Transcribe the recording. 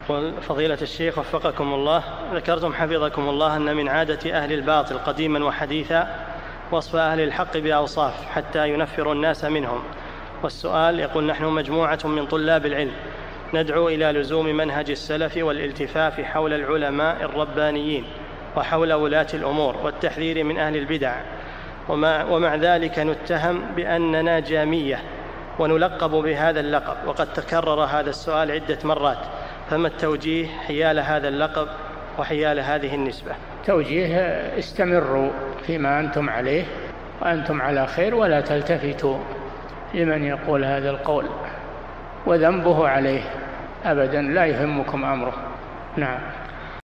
قل فضيلة الشيخ وفقكم الله، ذكرتم حفظكم الله أن من عادة أهل الباطل قديما وحديثا وصف أهل الحق بأوصاف حتى ينفر الناس منهم. والسؤال يقول: نحن مجموعة من طلاب العلم ندعو إلى لزوم منهج السلف والالتفاف حول العلماء الربانيين وحول ولاة الأمور والتحذير من أهل البدع، ومع ذلك نتهم بأننا جامية ونلقب بهذا اللقب، وقد تكرر هذا السؤال عدة مرات، فما التوجيه حيال هذا اللقب وحيال هذه النسبة؟ توجيه: استمروا فيما أنتم عليه وأنتم على خير، ولا تلتفتوا لمن يقول هذا القول، وذنبه عليه أبدا، لا يهمكم أمره. نعم.